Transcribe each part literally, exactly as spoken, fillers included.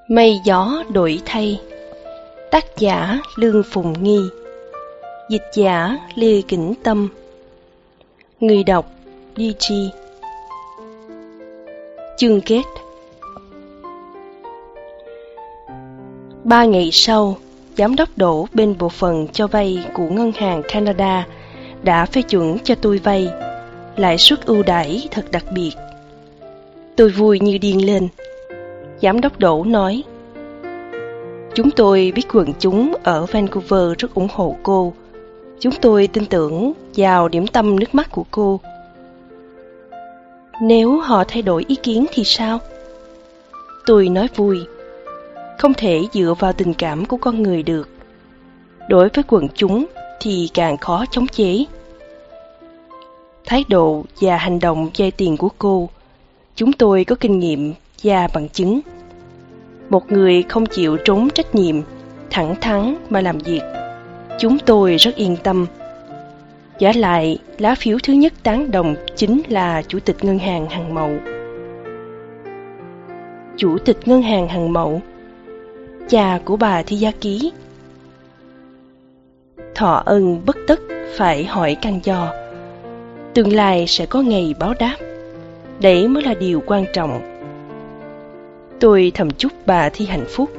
Mây gió đổi thay. Tác giả Lương Phùng Nghi. Dịch giả Lê Kỉnh Tâm. Người đọc đê giê. Chương kết. Ba ngày sau, giám đốc Đỗ bên bộ phận cho vay của Ngân hàng Canada đã phê chuẩn cho tôi vay, lãi suất ưu đãi thật đặc biệt. Tôi vui như điên lên. Giám đốc Đỗ nói: "Chúng tôi biết quần chúng ở Vancouver rất ủng hộ cô. Chúng tôi tin tưởng vào điểm tâm nước mắt của cô. Nếu họ thay đổi ý kiến thì sao?" Tôi nói vui: "Không thể dựa vào tình cảm của con người được. Đối với quần chúng thì càng khó chống chế." Thái độ và hành động vay tiền của cô, chúng tôi có kinh nghiệm và bằng chứng. Một người không chịu trốn trách nhiệm, thẳng thắn mà làm việc, chúng tôi rất yên tâm. Vả lại, lá phiếu thứ nhất tán đồng chính là Chủ tịch Ngân hàng Hằng Mậu. Chủ tịch Ngân hàng Hằng Mậu, cha của bà Thi Gia Ký. Thọ ân bất tất phải hỏi căn do. Tương lai sẽ có ngày báo đáp. Đấy mới là điều quan trọng. Tôi thầm chúc bà Thi hạnh phúc.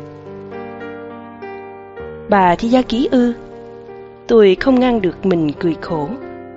Bà Thi Gia Ký ư? Tôi không ngăn được mình cười khổ.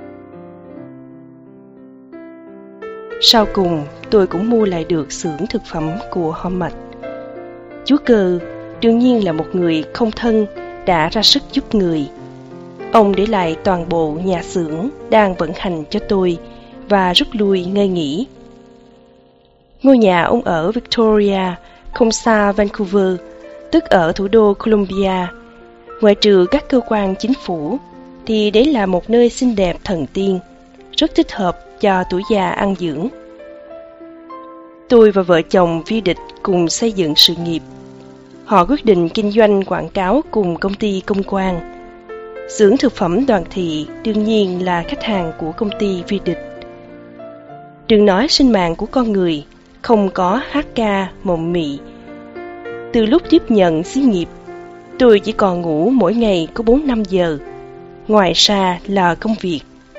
Sau cùng, tôi cũng mua lại được xưởng thực phẩm của họ Mạch. Chú Cơ đương nhiên là một người không thân đã ra sức giúp người. Ông để lại toàn bộ nhà xưởng đang vận hành cho tôi và rút lui ngơi nghỉ. Ngôi nhà ông ở Victoria, không xa Vancouver, tức ở thủ đô Columbia. Ngoại trừ các cơ quan chính phủ, thì đấy là một nơi xinh đẹp thần tiên, rất thích hợp cho tuổi già ăn dưỡng. Tôi và vợ chồng Vi Địch cùng xây dựng sự nghiệp. Họ quyết định kinh doanh quảng cáo cùng công ty Công Quang. Xưởng thực phẩm Đoàn Thị đương nhiên là khách hàng của công ty Vi Địch. Đừng nói sinh mạng của con người không có hát ca mộng mị. Từ lúc tiếp nhận xí nghiệp, tôi chỉ còn ngủ mỗi ngày có bốn năm giờ. Ngoài ra là công việc.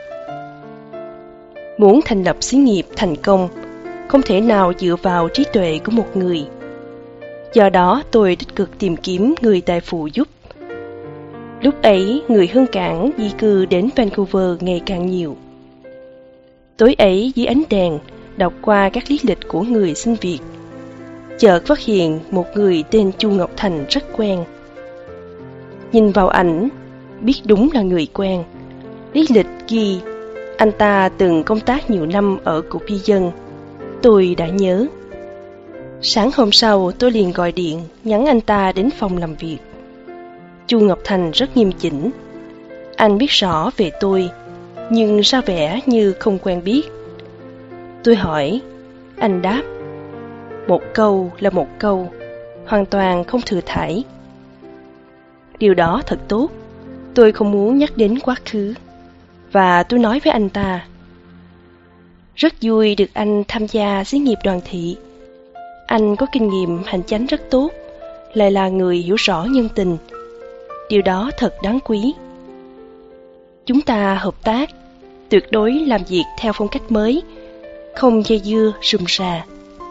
Muốn thành lập xí nghiệp thành công, không thể nào dựa vào trí tuệ của một người. Do đó tôi tích cực tìm kiếm người tài phụ giúp. Lúc ấy, người Hương Cảng di cư đến Vancouver ngày càng nhiều. Tối ấy dưới ánh đèn, đọc qua các lý lịch của người xin việc, chợt phát hiện một người tên Chu Ngọc Thành rất quen. Nhìn vào ảnh, biết đúng là người quen. Lý lịch ghi anh ta từng công tác nhiều năm ở cục di dân. Tôi đã nhớ. Sáng hôm sau tôi liền gọi điện nhắn anh ta đến phòng làm việc. Chu Ngọc Thành rất nghiêm chỉnh. Anh biết rõ về tôi, nhưng ra vẻ như không quen biết. Tôi hỏi, anh đáp: một câu là một câu, hoàn toàn không thừa thãi. Điều đó thật tốt. Tôi không muốn nhắc đến quá khứ. Và tôi nói với anh ta: rất vui được anh tham gia xí nghiệp Đoàn Thị. Anh có kinh nghiệm hành chánh rất tốt, lại là người hiểu rõ nhân tình. Điều đó thật đáng quý. Chúng ta hợp tác, tuyệt đối làm việc theo phong cách mới, không dây dưa rườm rà.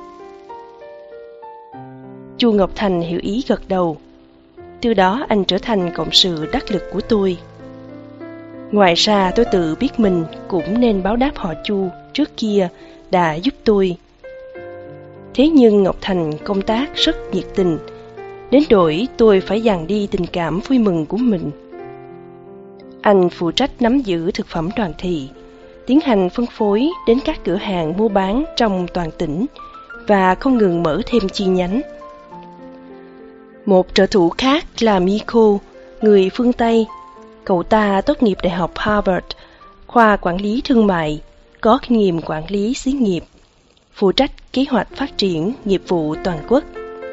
Chu Ngọc Thành hiểu ý gật đầu. Từ đó anh trở thành cộng sự đắc lực của tôi. Ngoài ra tôi tự biết mình cũng nên báo đáp họ Chu trước kia đã giúp tôi. Thế nhưng Ngọc Thành công tác rất nhiệt tình, đến nỗi tôi phải dằn đi tình cảm vui mừng của mình. Anh phụ trách nắm giữ thực phẩm Đoàn Thị, tiến hành phân phối đến các cửa hàng mua bán trong toàn tỉnh và không ngừng mở thêm chi nhánh. Một trợ thủ khác là Miko, người phương Tây. Cậu ta tốt nghiệp Đại học Harvard, khoa quản lý thương mại, có kinh nghiệm quản lý xí nghiệp, phụ trách kế hoạch phát triển nghiệp vụ toàn quốc.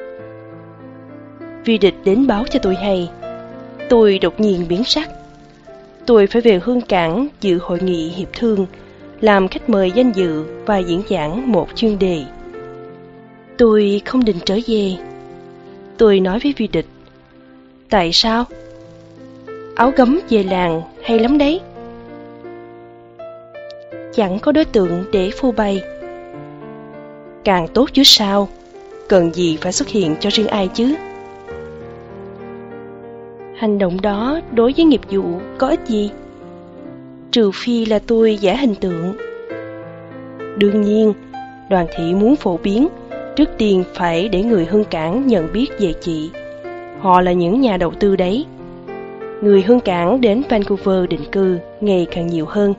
Vi Địch đến báo cho tôi hay. Tôi đột nhiên biến sắc. Tôi phải về Hương Cảng dự hội nghị hiệp thương, làm khách mời danh dự và diễn giảng một chuyên đề. Tôi không định trở về. Tôi nói với Vi Địch. Tại sao? Áo gấm về làng hay lắm đấy. Chẳng có đối tượng để phô bày. Càng tốt chứ sao, cần gì phải xuất hiện cho riêng ai chứ. Hành động đó đối với nghiệp vụ có ích gì? Trừ phi là tôi giả hình tượng. Đương nhiên, Đoàn Thị muốn phổ biến, trước tiên phải để người Hương Cảng nhận biết về chị. Họ là những nhà đầu tư đấy. Người Hương Cảng đến Vancouver định cư ngày càng nhiều hơn.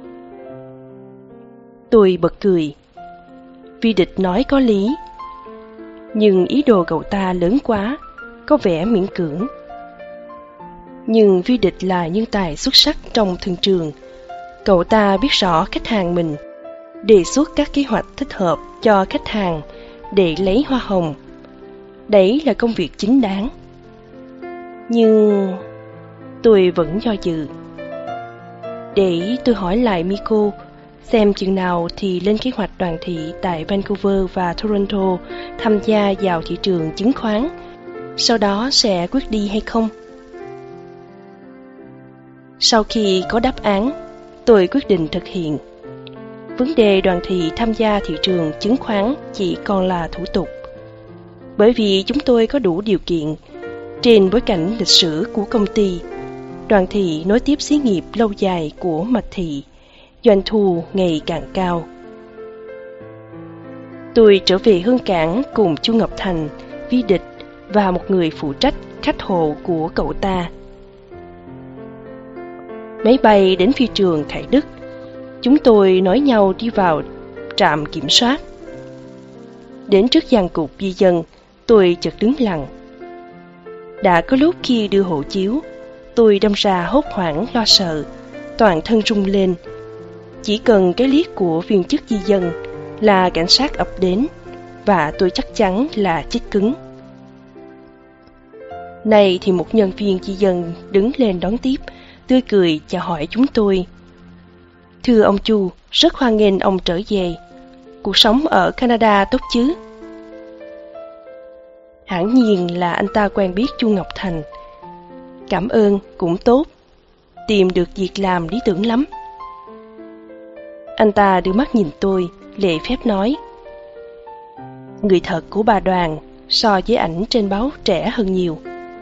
Tôi bật cười. Vi Địch nói có lý. Nhưng ý đồ cậu ta lớn quá, có vẻ miễn cưỡng. Nhưng Vi Địch là nhân tài xuất sắc trong thương trường. Cậu ta biết rõ khách hàng mình, đề xuất các kế hoạch thích hợp cho khách hàng để lấy hoa hồng. Đấy là công việc chính đáng. Nhưng tôi vẫn do dự. Để tôi hỏi lại Miko, xem chừng nào thì lên kế hoạch Đoàn Thị tại Vancouver và Toronto tham gia vào thị trường chứng khoán, sau đó sẽ quyết đi hay không. Sau khi có đáp án, tôi quyết định thực hiện. Vấn đề Đoàn Thị tham gia thị trường chứng khoán chỉ còn là thủ tục. Bởi vì chúng tôi có đủ điều kiện. Trên bối cảnh lịch sử của công ty, Đoàn Thị nối tiếp xí nghiệp lâu dài của Mạch Thị, doanh thu ngày càng cao. Tôi trở về Hương Cảng cùng Chu Ngọc Thành, Vi Địch và một người phụ trách khách hộ của cậu ta. Máy bay đến phi trường Khải Đức. Chúng tôi nói nhau đi vào trạm kiểm soát. Đến trước giàn cục di dân, tôi chợt đứng lặng. Đã có lúc khi đưa hộ chiếu, tôi đâm ra hốt hoảng lo sợ, toàn thân rung lên. Chỉ cần cái liếc của viên chức di dân là cảnh sát ập đến, và tôi chắc chắn là chết cứng. Này thì một nhân viên di dân đứng lên đón tiếp, tươi cười chào hỏi chúng tôi. Thưa ông Chu, rất hoan nghênh ông trở về. Cuộc sống ở Canada tốt chứ? Hẳn nhiên là anh ta quen biết Chu Ngọc Thành. Cảm ơn, cũng tốt. Tìm được việc làm lý tưởng lắm. Anh ta đưa mắt nhìn tôi, lễ phép nói. Người thật của bà Đoàn so với ảnh trên báo trẻ hơn nhiều.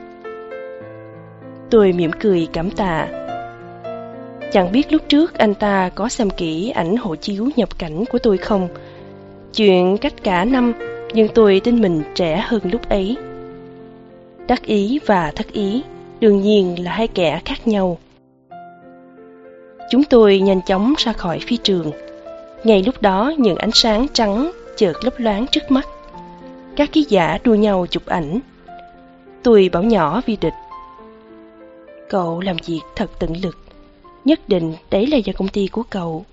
Tôi mỉm cười cảm tạ. Chẳng biết lúc trước anh ta có xem kỹ ảnh hộ chiếu nhập cảnh của tôi không. Chuyện cách cả năm, nhưng tôi tin mình trẻ hơn lúc ấy. Đắc ý và thất ý đương nhiên là hai kẻ khác nhau. Chúng tôi nhanh chóng ra khỏi phi trường. Ngay lúc đó những ánh sáng trắng chợt lấp loáng trước mắt. Các ký giả đua nhau chụp ảnh. Tôi bảo nhỏ Vi Địch. Cậu làm việc thật tận lực. Nhất định đấy là do công ty của cậu.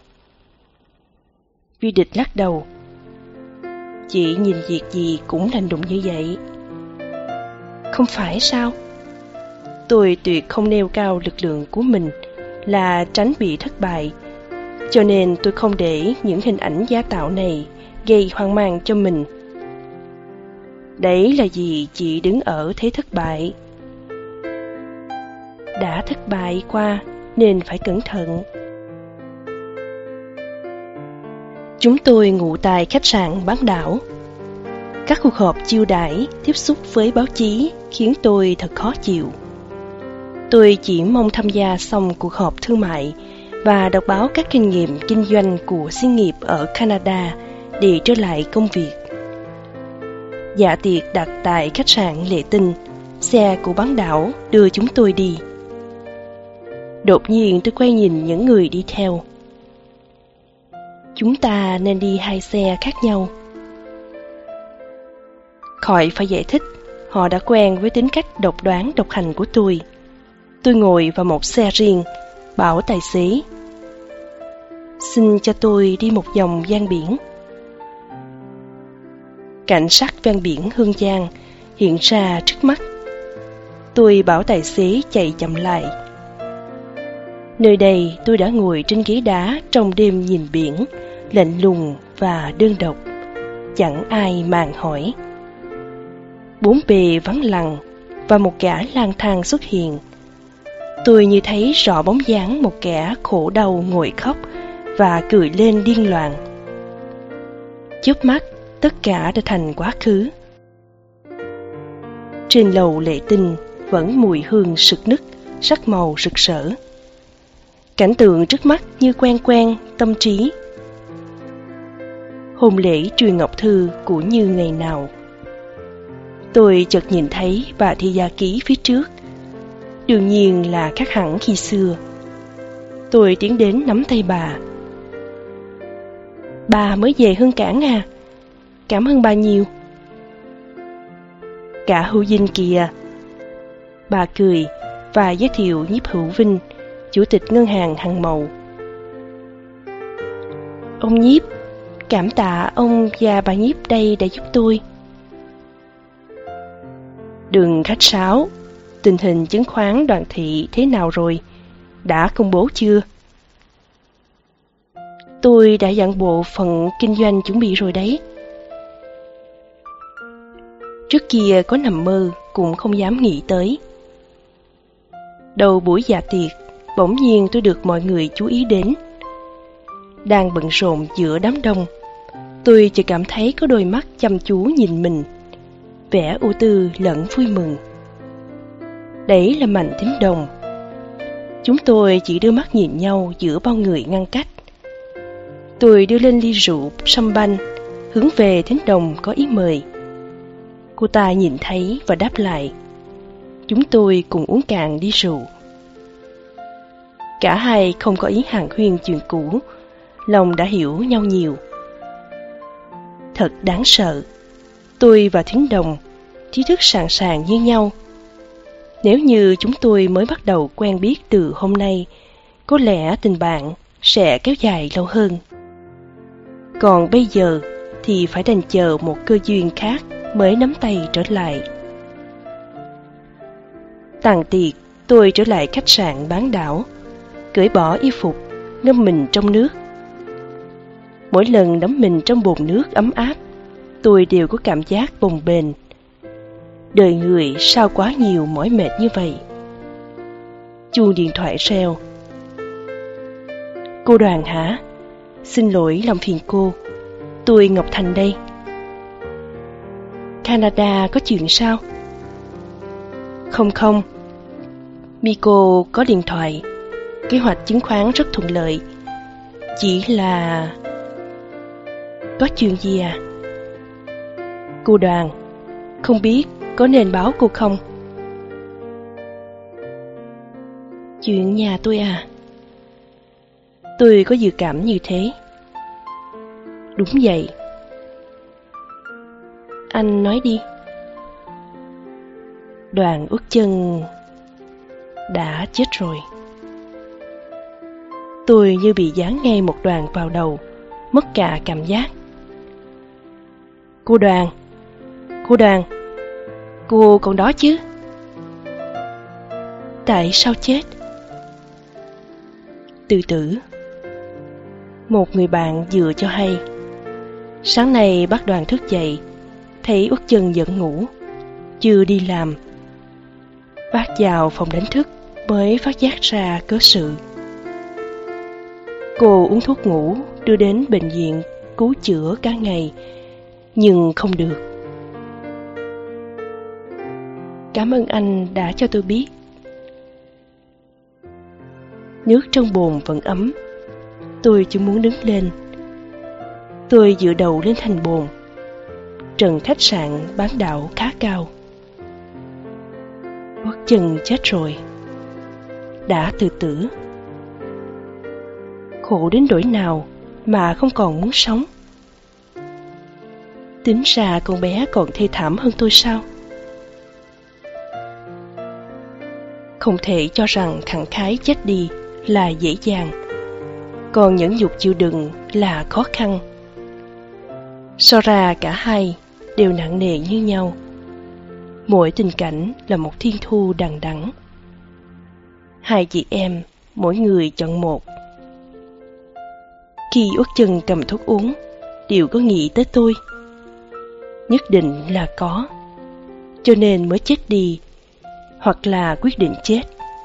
Vi Địch lắc đầu. Chị nhìn việc gì cũng lành đụng như vậy. Không phải sao? Tôi tuyệt không nêu cao lực lượng của mình, là tránh bị thất bại. Cho nên tôi không để những hình ảnh giả tạo này gây hoang mang cho mình. Đấy là vì chị đứng ở thế thất bại. Đã thất bại qua nên phải cẩn thận. Chúng tôi ngủ tại khách sạn bán đảo. Các cuộc họp chiêu đãi, tiếp xúc với báo chí khiến tôi thật khó chịu. Tôi chỉ mong tham gia xong cuộc họp thương mại và đọc báo các kinh nghiệm kinh doanh của xí nghiệp ở Canada để trở lại công việc. Dạ tiệc đặt tại khách sạn Lệ Tinh, xe của bán đảo đưa chúng tôi đi. Đột nhiên tôi quay nhìn những người đi theo. Chúng ta nên đi hai xe khác nhau. Khỏi phải giải thích, họ đã quen với tính cách độc đoán độc hành của tôi. Tôi ngồi vào một xe riêng, bảo tài xế. Xin cho tôi đi một vòng gian biển. Cảnh sắc ven biển Hương Giang hiện ra trước mắt. Tôi bảo tài xế chạy chậm lại. Nơi đây tôi đã ngồi trên ghế đá trong đêm nhìn biển, lạnh lùng và đơn độc. Chẳng ai màng hỏi. Bốn bề vắng lặng và một gã lang thang xuất hiện. Tôi như thấy rõ bóng dáng một kẻ khổ đau ngồi khóc và cười lên điên loạn. Chớp mắt, tất cả đã thành quá khứ. Trên lầu lệ tinh vẫn mùi hương sực nức, sắc màu rực rỡ. Cảnh tượng trước mắt như quen quen tâm trí. Hôn lễ truyền ngọc thư cũng như ngày nào. Tôi chợt nhìn thấy bà Thi Gia Ký phía trước. Đương nhiên là khác hẳn khi xưa. Tôi tiến đến nắm tay bà. Bà mới về Hương Cảng à? Cảm ơn bà nhiều. Cả Hữu Dinh kìa. Bà cười và giới thiệu Nhiếp Hữu Vinh, chủ tịch ngân hàng Hằng Mậu. Ông Nhiếp, cảm tạ ông và bà Nhiếp đây đã giúp tôi. Đừng khách sáo. Tình hình chứng khoán Đoàn Thị thế nào rồi? Đã công bố chưa? Tôi đã dặn bộ phận kinh doanh chuẩn bị rồi đấy. Trước kia có nằm mơ cũng không dám nghĩ tới. Đầu buổi dạ tiệc, bỗng nhiên tôi được mọi người chú ý đến. Đang bận rộn giữa đám đông, tôi chỉ cảm thấy có đôi mắt chăm chú nhìn mình, vẻ ưu tư lẫn vui mừng. Đấy là Mạnh Thính Đồng. Chúng tôi chỉ đưa mắt nhìn nhau giữa bao người ngăn cách. Tôi đưa lên ly rượu sâm banh, hướng về Thính Đồng có ý mời. Cô ta nhìn thấy và đáp lại. Chúng tôi cùng uống cạn ly rượu. Cả hai không có ý hàn huyên chuyện cũ, lòng đã hiểu nhau nhiều. Thật đáng sợ. Tôi và Thính Đồng, trí thức sàng sàng như nhau. Nếu như chúng tôi mới bắt đầu quen biết từ hôm nay, có lẽ tình bạn sẽ kéo dài lâu hơn. Còn bây giờ thì phải đành chờ một cơ duyên khác mới nắm tay trở lại. Tàn tiệc, tôi trở lại khách sạn Bán Đảo, cởi bỏ y phục, ngâm mình trong nước. Mỗi lần đắm mình trong bồn nước ấm áp, tôi đều có cảm giác bồng bềnh. Đời người sao quá nhiều mỏi mệt như vậy. Chuông điện thoại reo. Cô Đoàn hả? Xin lỗi làm phiền cô. Tôi Ngọc Thành đây. Canada có chuyện sao? Không không. Miko có điện thoại. Kế hoạch chứng khoán rất thuận lợi. Chỉ là... Có chuyện gì à? Cô Đoàn, không biết có nên báo cô không? Chuyện nhà tôi à? Tôi có dự cảm như thế. Đúng vậy. Anh nói đi. Đoàn Ước Chân đã chết rồi. Tôi như bị dán ngay một đoàn vào đầu, mất cả cảm giác. Cô Đoàn, cô Đoàn, cô còn đó chứ? Tại sao chết? Tự tử. Một người bạn vừa cho hay. Sáng nay bác Đoàn thức dậy, thấy Út Chân vẫn ngủ, chưa đi làm. Bác vào phòng đánh thức mới phát giác ra cớ sự. Cô uống thuốc ngủ đưa đến bệnh viện cứu chữa cả ngày, nhưng không được. Cảm ơn anh đã cho tôi biết. Nước trong bồn vẫn ấm. Tôi chỉ muốn đứng lên. Tôi dựa đầu lên thành bồn. Trần khách sạn Bán Đảo khá cao. Út Chân chết rồi. Đã tự tử. Khổ đến nỗi nào mà không còn muốn sống. Tính ra con bé còn thê thảm hơn tôi sao? Không thể cho rằng khẳng khái chết đi là dễ dàng, còn nhẫn nhục chịu đựng là khó khăn. So ra cả hai đều nặng nề như nhau. Mỗi tình cảnh là một thiên thu đằng đẵng. Hai chị em, mỗi người chọn một. Khi Út Chân cầm thuốc uống, đều có nghĩ tới tôi. Nhất định là có. cho nên mới chết đi, hoặc là quyết định chết.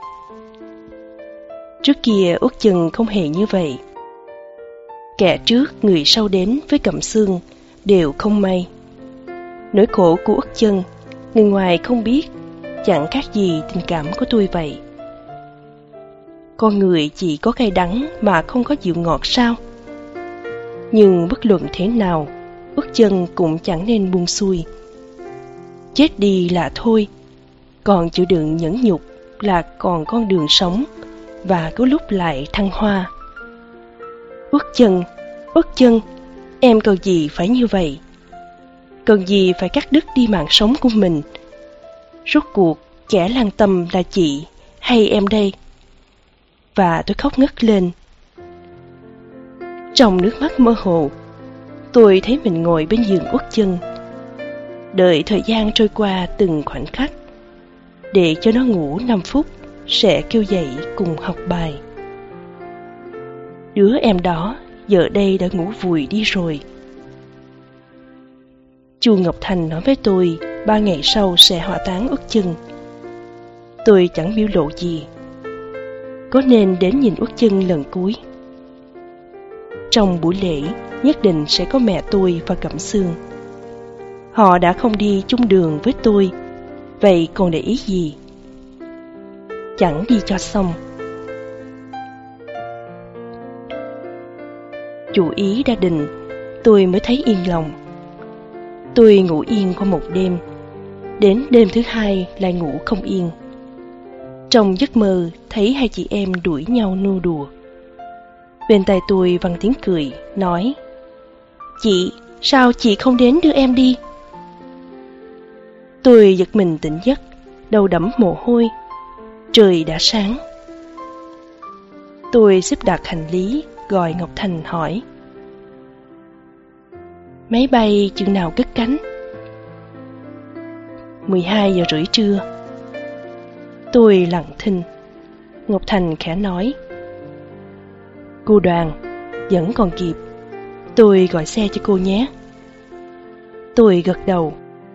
Trước kia Út Chừng không hề như vậy. Kẻ trước người sau đến với Cẩm Xương đều không may. Nỗi khổ của Út Chừng, người ngoài không biết, chẳng khác gì tình cảm của tôi vậy. Con người chỉ có cay đắng mà không có dịu ngọt sao? Nhưng bất luận thế nào, Út Chừng cũng chẳng nên buông xuôi. Chết đi là thôi, còn chịu đựng nhẫn nhục là còn con đường sống, và có lúc lại thăng hoa. Út Chừng, Út Chừng, em cần gì phải như vậy? Cần gì phải cắt đứt đi mạng sống của mình? Rốt cuộc, kẻ lang tâm là chị hay em đây? Và tôi khóc ngất lên. Trong nước mắt mơ hồ, tôi thấy mình ngồi bên giường Út Chừng, đợi thời gian trôi qua từng khoảnh khắc, để cho nó ngủ năm phút sẽ kêu dậy cùng học bài. Đứa em đó giờ đây đã ngủ vùi đi rồi. Chu Ngọc Thành nói với tôi ba ngày sau sẽ hỏa táng Út Chừng. Tôi chẳng biểu lộ gì. Có nên đến nhìn Út Chừng lần cuối? Trong buổi lễ nhất định sẽ có mẹ tôi và Cẩm Xương. Họ đã không đi chung đường với tôi, vậy còn để ý gì? Chẳng đi cho xong. Chủ ý đã định, tôi mới thấy yên lòng. Tôi ngủ yên qua một đêm, đến đêm thứ hai lại ngủ không yên. Trong giấc mơ thấy hai chị em đuổi nhau nô đùa. Bên tai tôi vang tiếng cười, nói: "Chị, sao chị không đến đưa em đi?" Tôi giật mình tỉnh giấc, đầu đẫm mồ hôi. Trời đã sáng. Tôi xếp đặt hành lý, gọi Ngọc Thành hỏi: "Máy bay chừng nào cất cánh?" mười hai giờ rưỡi trưa. Tôi lặng thinh. Ngọc Thành khẽ nói: "Cô Đoàn, vẫn còn kịp. Tôi gọi xe cho cô nhé." Tôi gật đầu.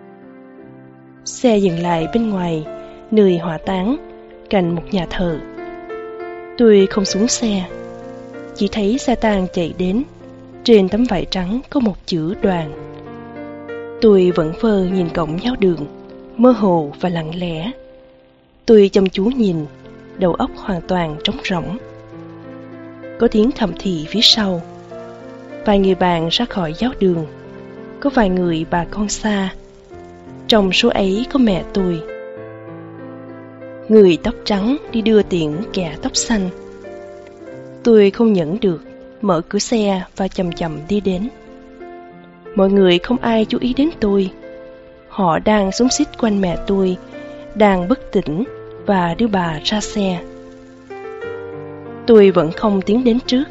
Xe dừng lại bên ngoài nơi hỏa táng, cạnh một nhà thờ. Tôi không xuống xe, chỉ thấy xe tang chạy đến. Trên tấm vải trắng có một chữ Đoàn. Tôi vẫn vờ nhìn cổng giáo đường, mơ hồ và lặng lẽ. Tôi chăm chú nhìn, đầu óc hoàn toàn trống rỗng. Có tiếng thầm thì phía sau. Vài người bạn ra khỏi giáo đường. Có vài người bà con xa. Trong số ấy có mẹ tôi. Người tóc trắng đi đưa tiễn kẻ tóc xanh. Tôi không nhẫn được, mở cửa xe và chậm chậm đi đến. Mọi người không ai chú ý đến tôi. Họ đang xúm xít quanh mẹ tôi, đang bất tỉnh và đưa bà ra xe. Tôi vẫn không tiến đến trước.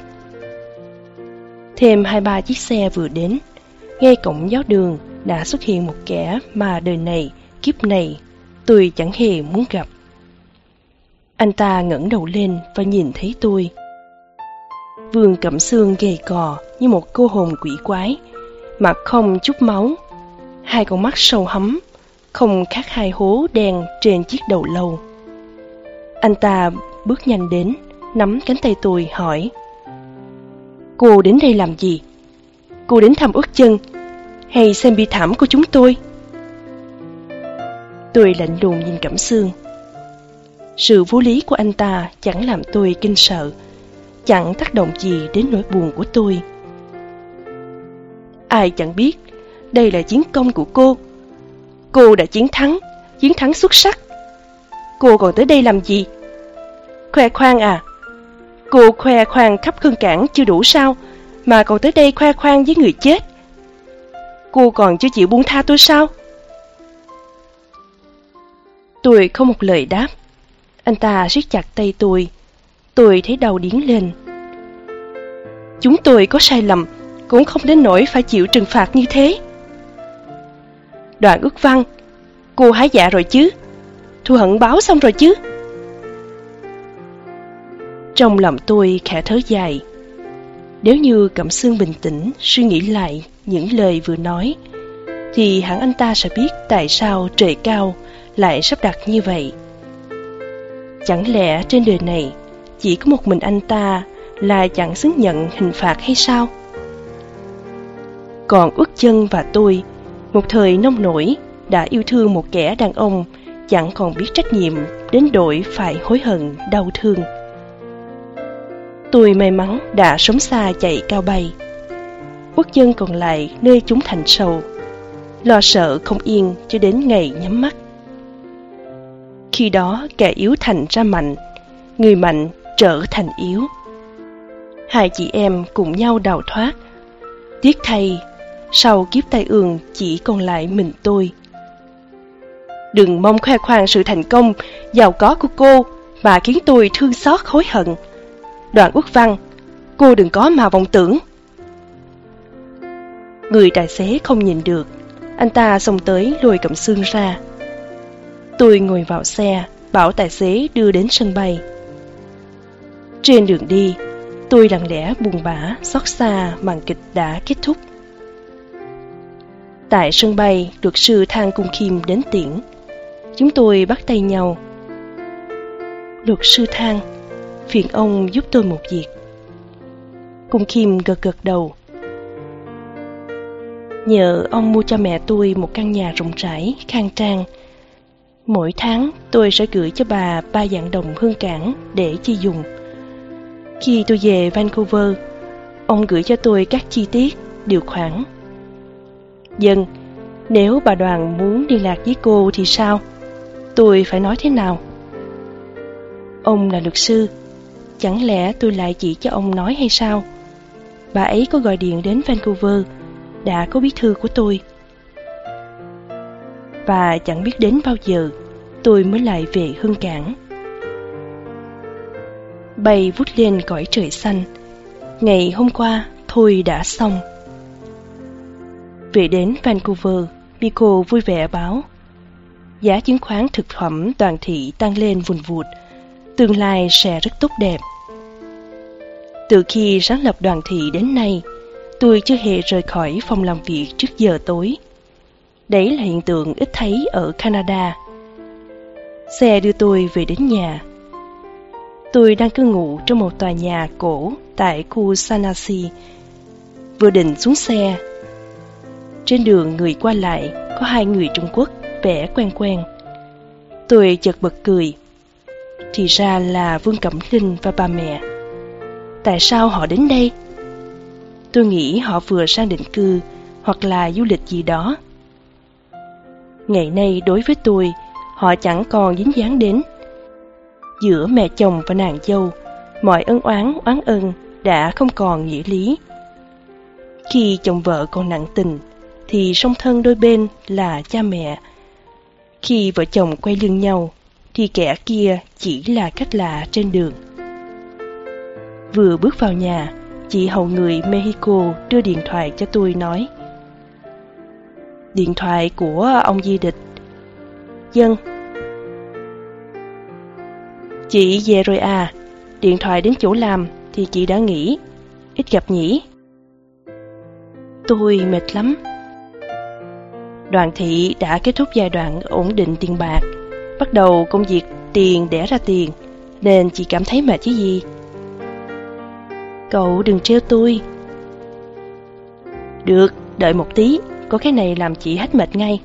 Thêm hai ba chiếc xe vừa đến, ngay cổng giáo đường đã xuất hiện một kẻ mà đời này, kiếp này tôi chẳng hề muốn gặp. Anh ta ngẩng đầu lên và nhìn thấy tôi. Vương Cẩm Xương gầy cò như một cô hồn quỷ quái, mặt không chút máu, hai con mắt sâu hắm, không khác hai hố đen trên chiếc đầu lâu. Anh ta bước nhanh đến, nắm cánh tay tôi hỏi: "Cô đến đây làm gì? Cô đến thăm Út Chừng hay xem bi thảm của chúng tôi?" Tôi lạnh lùng nhìn Cẩm Xương. Sự vô lý của anh ta chẳng làm tôi kinh sợ, chẳng tác động gì đến nỗi buồn của tôi. Ai chẳng biết đây là chiến công của cô. Cô đã chiến thắng, chiến thắng xuất sắc. Cô còn tới đây làm gì? Khoe khoang à? Cô khoe khoang khắp Khương Cảng chưa đủ sao, mà còn tới đây khoe khoang với người chết. Cô còn chưa chịu buông tha tôi sao? Tôi không một lời đáp. Anh ta siết chặt tay tôi. Tôi thấy đau điếng lên. Chúng tôi có sai lầm, cũng không đến nỗi phải chịu trừng phạt như thế. Đoạn Ước Văn, cô hái dạ rồi chứ? Thù hận báo xong rồi chứ? Trong lòng tôi khẽ thở dài. Nếu như Cẩm Xương bình tĩnh suy nghĩ lại những lời vừa nói, thì thì hẳn anh ta sẽ biết tại sao trời cao lại sắp đặt như vậy. Chẳng lẽ trên đời này chỉ có một mình anh ta là chẳng xứng nhận hình phạt hay sao? Còn Uất Chân và tôi, một thời nông nổi, đã yêu thương một kẻ đàn ông chẳng còn biết trách nhiệm đến độ phải hối hận đau thương. Tôi may mắn đã sống xa chạy cao bay. Uất Chân còn lại nơi chúng thành sầu, lo sợ không yên cho đến ngày nhắm mắt. Khi đó kẻ yếu thành ra mạnh, người mạnh trở thành yếu. Hai chị em cùng nhau đào thoát. Tiếc thay, sau kiếp tai ương chỉ còn lại mình tôi. Đừng mong khoe khoang sự thành công, giàu có của cô mà khiến tôi thương xót hối hận. Đoàn Uất Văn, cô đừng có mà vọng tưởng. Người tài xế không nhìn được, anh ta xông tới lôi cẩm xương ra. Tôi ngồi vào xe, bảo tài xế đưa đến sân bay. Trên đường đi, tôi lặng lẽ buồn bã, xót xa màn kịch đã kết thúc. Tại sân bay, luật sư Thang Cung Khiêm đến tiễn. Chúng tôi bắt tay nhau. Luật sư Thang, phiền ông giúp tôi một việc. Cung Khiêm gật gật đầu. Nhờ ông mua cho mẹ tôi một căn nhà rộng rãi, khang trang. Mỗi tháng tôi sẽ gửi cho bà ba vạn đồng hương cảng để chi dùng. Khi tôi về Vancouver, ông gửi cho tôi các chi tiết, điều khoản. Dân, nếu bà Đoàn muốn liên lạc với cô thì sao? Tôi phải nói thế nào? Ông là luật sư, chẳng lẽ tôi lại chỉ cho ông nói hay sao? Bà ấy có gọi điện đến Vancouver, đã có bí thư của tôi. Và chẳng biết đến bao giờ tôi mới lại về Hương Cảng. Bay vút lên cõi trời xanh. Ngày hôm qua thôi đã xong. Về đến Vancouver, Miko vui vẻ báo giá chứng khoán thực phẩm toàn thị tăng lên vùn vụt, tương lai sẽ rất tốt đẹp. Từ khi sáng lập đoàn thị đến nay, tôi chưa hề rời khỏi phòng làm việc trước giờ tối. Đấy là hiện tượng ít thấy ở Canada. Xe đưa tôi về đến nhà. Tôi đang cư ngụ trong một tòa nhà cổ tại khu Sanasi. Vừa định xuống xe, trên đường người qua lại có hai người Trung Quốc vẻ quen quen. Tôi chợt bật cười. Thì ra là Vương Cẩm Linh và bà mẹ. Tại sao họ đến đây? Tôi nghĩ họ vừa sang định cư hoặc là du lịch gì đó. Ngày nay đối với tôi, họ chẳng còn dính dáng đến. Giữa mẹ chồng và nàng dâu, mọi ân oán oán ân đã không còn nghĩa lý. Khi chồng vợ còn nặng tình, thì song thân đôi bên là cha mẹ. Khi vợ chồng quay lưng nhau, thì kẻ kia chỉ là cách lạ trên đường. Vừa bước vào nhà, chị hầu người Mexico đưa điện thoại cho tôi nói: Điện thoại của ông Di Địch. Dân. Chị về rồi à? Điện thoại đến chỗ làm thì chị đã nghỉ. Ít gặp nhỉ? Tôi mệt lắm. Đoàn thị đã kết thúc giai đoạn ổn định tiền bạc, bắt đầu công việc tiền đẻ ra tiền, nên chị cảm thấy mệt chứ gì. Cậu đừng trêu tôi. Được, đợi một tí, có cái này làm chị hết mệt ngay.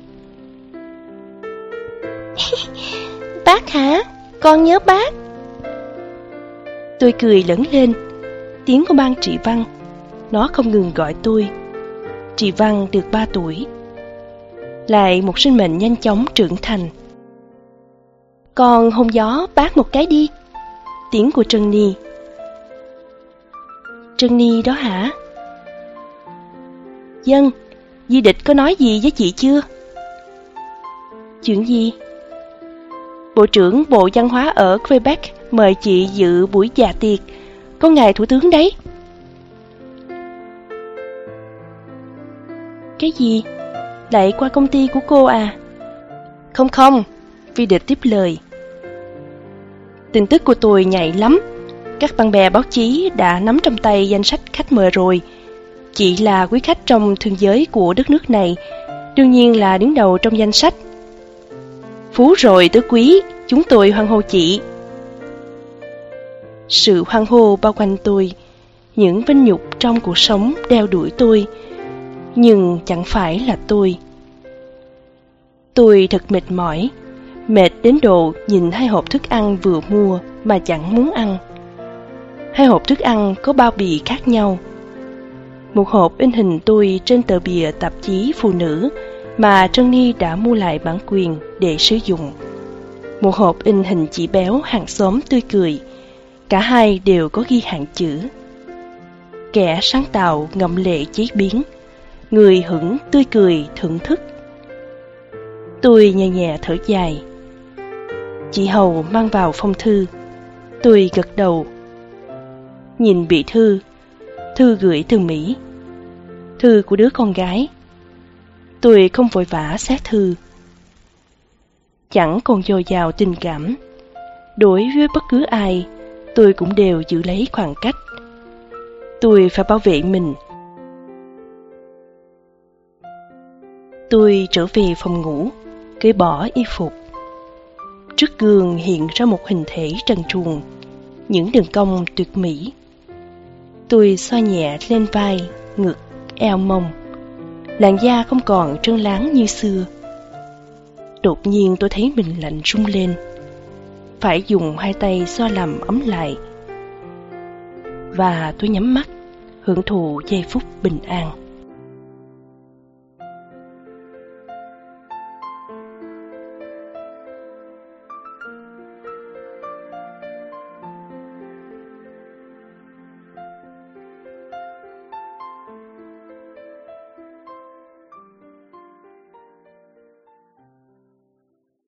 Bác hả? Con nhớ bác. Tôi cười lẫn lên. Tiếng của ban Trị Văn. Nó không ngừng gọi tôi. Trị Văn được ba tuổi. Lại một sinh mệnh nhanh chóng trưởng thành. Con hôn gió bác một cái đi. Tiếng của Trân Ni. Trân Ni đó hả? Dân, Di Địch có nói gì với chị chưa? Chuyện gì? Bộ trưởng Bộ Văn hóa ở Quebec mời chị dự buổi dạ tiệc. Có ngài thủ tướng đấy. Cái gì? Lại qua công ty của cô à? Không không, Vi Địch tiếp lời. Tin tức của tôi nhạy lắm. Các bạn bè báo chí đã nắm trong tay danh sách khách mời rồi. Chị là quý khách trong thương giới của đất nước này, đương nhiên là đứng đầu trong danh sách. Phú rồi tứ quý, chúng tôi hoan hô chị. Sự hoan hô bao quanh tôi, những vinh nhục trong cuộc sống đeo đuổi tôi, nhưng chẳng phải là tôi. Tôi thật mệt mỏi, mệt đến độ nhìn hai hộp thức ăn vừa mua mà chẳng muốn ăn. Hai hộp thức ăn có bao bì khác nhau. Một hộp in hình tôi trên tờ bìa tạp chí phụ nữ mà Trân đã mua lại bản quyền để sử dụng. Một hộp in hình chị béo hàng xóm tươi cười. Cả hai đều có ghi hàng chữ. Kẻ sáng tạo ngậm lệ chế biến, người hưởng tươi cười thưởng thức. Tôi nhẹ nhẹ thở dài. Chị Hầu mang vào phong thư. Tôi gật đầu. Nhìn bì thư. Thư gửi từ Mỹ. Thư của đứa con gái. Tôi không vội vã xét thư. Chẳng còn dồi dào tình cảm. Đối với bất cứ ai, tôi cũng đều giữ lấy khoảng cách. Tôi phải bảo vệ mình. Tôi trở về phòng ngủ, cởi bỏ y phục. Trước gương hiện ra một hình thể trần truồng, những đường cong tuyệt mỹ. Tôi xoa nhẹ lên vai, ngực, eo mông. Làn da không còn trơn láng như xưa. Đột nhiên tôi thấy mình lạnh run lên. Phải dùng hai tay xoa làm ấm lại. Và tôi nhắm mắt, hưởng thụ giây phút bình an.